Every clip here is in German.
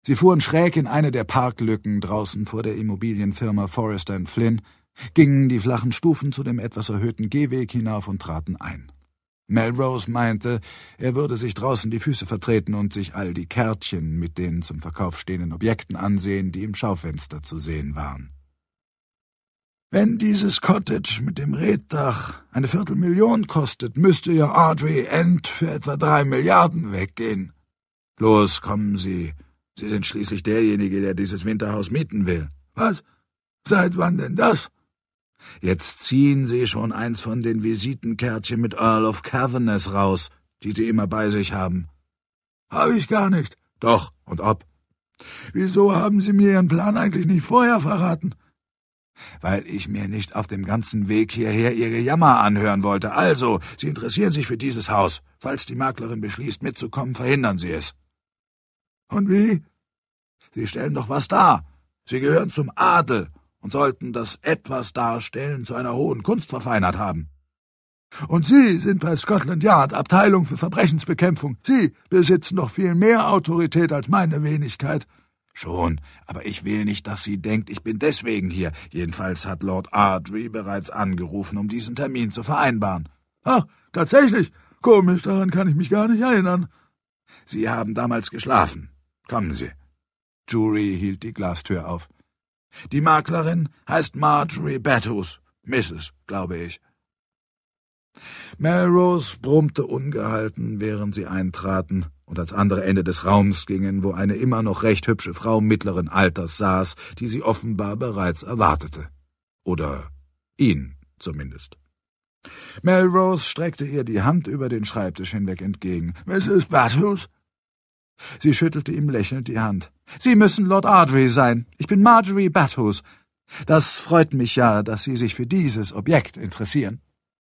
Sie fuhren schräg in eine der Parklücken draußen vor der Immobilienfirma Forrester & Flynn, gingen die flachen Stufen zu dem etwas erhöhten Gehweg hinauf und traten ein. Melrose meinte, er würde sich draußen die Füße vertreten und sich all die Kärtchen mit den zum Verkauf stehenden Objekten ansehen, die im Schaufenster zu sehen waren. »Wenn dieses Cottage mit dem Reetdach eine 250.000 kostet, müsste ja Audrey End für etwa 3 Milliarden weggehen. Los, kommen Sie. Sie sind schließlich derjenige, der dieses Winterhaus mieten will.« »Was? Seit wann denn das?« »Jetzt ziehen Sie schon eins von den Visitenkärtchen mit Earl of Cavaness raus, die Sie immer bei sich haben.« »Habe ich gar nicht.« »Doch, und ob.« »Wieso haben Sie mir Ihren Plan eigentlich nicht vorher verraten?« »Weil ich mir nicht auf dem ganzen Weg hierher Ihr Gejammer anhören wollte. Also, Sie interessieren sich für dieses Haus. Falls die Maklerin beschließt, mitzukommen, verhindern Sie es.« »Und wie?« »Sie stellen doch was dar. Sie gehören zum Adel und sollten das etwas Darstellen zu einer hohen Kunst verfeinert haben. Und Sie sind bei Scotland Yard, Abteilung für Verbrechensbekämpfung. Sie besitzen doch viel mehr Autorität als meine Wenigkeit.« »Schon, aber ich will nicht, dass sie denkt, ich bin deswegen hier. Jedenfalls hat Lord Ardry bereits angerufen, um diesen Termin zu vereinbaren.« »Ach, tatsächlich? Komisch, daran kann ich mich gar nicht erinnern.« »Sie haben damals geschlafen. Kommen Sie.« Jury hielt die Glastür auf. »Die Maklerin heißt Marjorie Bathurst. Mrs., glaube ich.« Melrose brummte ungehalten, während sie eintraten und ans andere Ende des Raums gingen, wo eine immer noch recht hübsche Frau mittleren Alters saß, die sie offenbar bereits erwartete. Oder ihn zumindest. Melrose streckte ihr die Hand über den Schreibtisch hinweg entgegen. »Mrs. Bathurst?« Sie schüttelte ihm lächelnd die Hand. »Sie müssen Lord Ardry sein. Ich bin Marjorie Bathurst. Das freut mich ja, dass Sie sich für dieses Objekt interessieren.«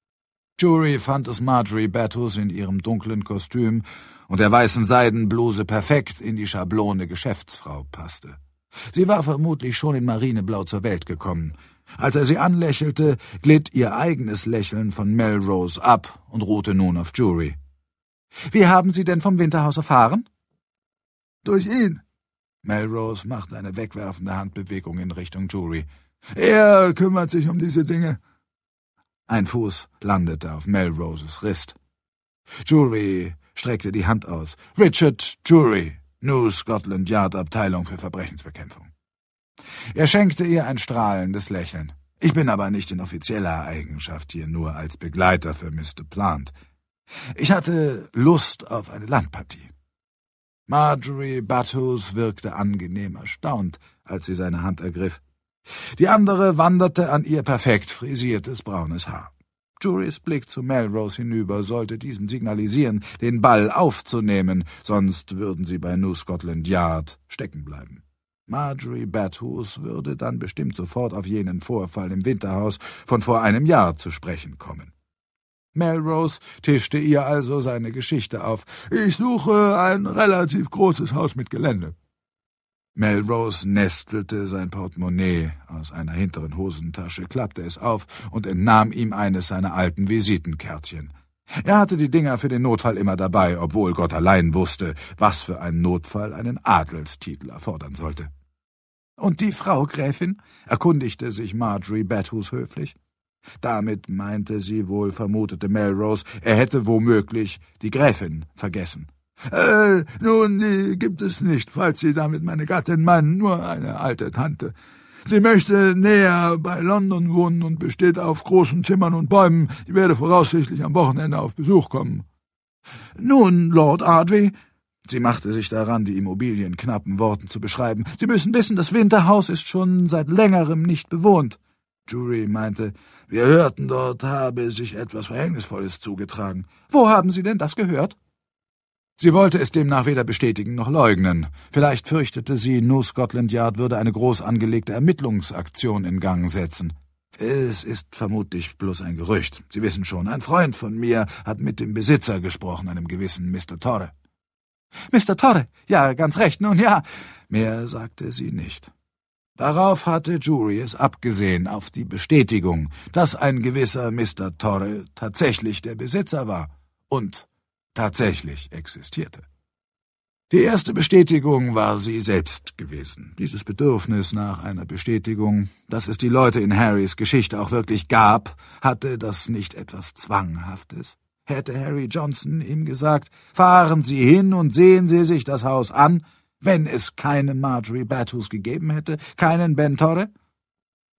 Jury fand es Marjorie Bathurst in ihrem dunklen Kostüm und der weißen Seidenbluse perfekt in die Schablone Geschäftsfrau passte. Sie war vermutlich schon in Marineblau zur Welt gekommen. Als er sie anlächelte, glitt ihr eigenes Lächeln von Melrose ab und ruhte nun auf Jury. »Wie haben Sie denn vom Winterhaus erfahren?« »Durch ihn.« Melrose machte eine wegwerfende Handbewegung in Richtung Jury. »Er kümmert sich um diese Dinge.« Ein Fuß landete auf Melroses Rist. Jury streckte die Hand aus. »Richard Jury, New Scotland Yard, Abteilung für Verbrechensbekämpfung.« Er schenkte ihr ein strahlendes Lächeln. »Ich bin aber nicht in offizieller Eigenschaft hier, nur als Begleiter für Mr. Plant. Ich hatte Lust auf eine Landpartie.« Marjorie Bathurst wirkte angenehm erstaunt, als sie seine Hand ergriff. Die andere wanderte an ihr perfekt frisiertes braunes Haar. Jurys Blick zu Melrose hinüber sollte diesem signalisieren, den Ball aufzunehmen, sonst würden sie bei New Scotland Yard stecken bleiben. Marjorie Bathurst würde dann bestimmt sofort auf jenen Vorfall im Winterhaus von vor einem Jahr zu sprechen kommen. Melrose tischte ihr also seine Geschichte auf. »Ich suche ein relativ großes Haus mit Gelände.« Melrose nestelte sein Portemonnaie aus einer hinteren Hosentasche, klappte es auf und entnahm ihm eines seiner alten Visitenkärtchen. Er hatte die Dinger für den Notfall immer dabei, obwohl Gott allein wusste, was für ein Notfall einen Adelstitel erfordern sollte. »Und die Frau Gräfin?« erkundigte sich Marjorie Bathurst höflich. Damit meinte sie wohl, vermutete Melrose, er hätte womöglich die Gräfin vergessen. Nun, die gibt es nicht, falls Sie damit meine Gattin meinen, nur eine alte Tante. Sie möchte näher bei London wohnen und besteht auf großen Zimmern und Bäumen. Ich werde voraussichtlich am Wochenende auf Besuch kommen.« »Nun, Lord Ardry«, sie machte sich daran, die Immobilie in knappen Worten zu beschreiben, »Sie müssen wissen, das Winterhaus ist schon seit längerem nicht bewohnt.« Jury meinte, wir hörten, dort habe sich etwas Verhängnisvolles zugetragen. »Wo haben Sie denn das gehört?« Sie wollte es demnach weder bestätigen noch leugnen. Vielleicht fürchtete sie, New Scotland Yard würde eine groß angelegte Ermittlungsaktion in Gang setzen. »Es ist vermutlich bloß ein Gerücht. Sie wissen schon, ein Freund von mir hat mit dem Besitzer gesprochen, einem gewissen Mr. Torre.« »Mr. Torre? Ja, ganz recht, nun ja.« Mehr sagte sie nicht. Darauf hatte Jury es abgesehen, auf die Bestätigung, dass ein gewisser Mr. Torre tatsächlich der Besitzer war und tatsächlich existierte. Die erste Bestätigung war sie selbst gewesen. Dieses Bedürfnis nach einer Bestätigung, dass es die Leute in Harrys Geschichte auch wirklich gab, hatte das nicht etwas Zwanghaftes? Hätte Harry Johnson ihm gesagt, fahren Sie hin und sehen Sie sich das Haus an, wenn es keine Marjorie Bathurst gegeben hätte, keinen Ben Torre?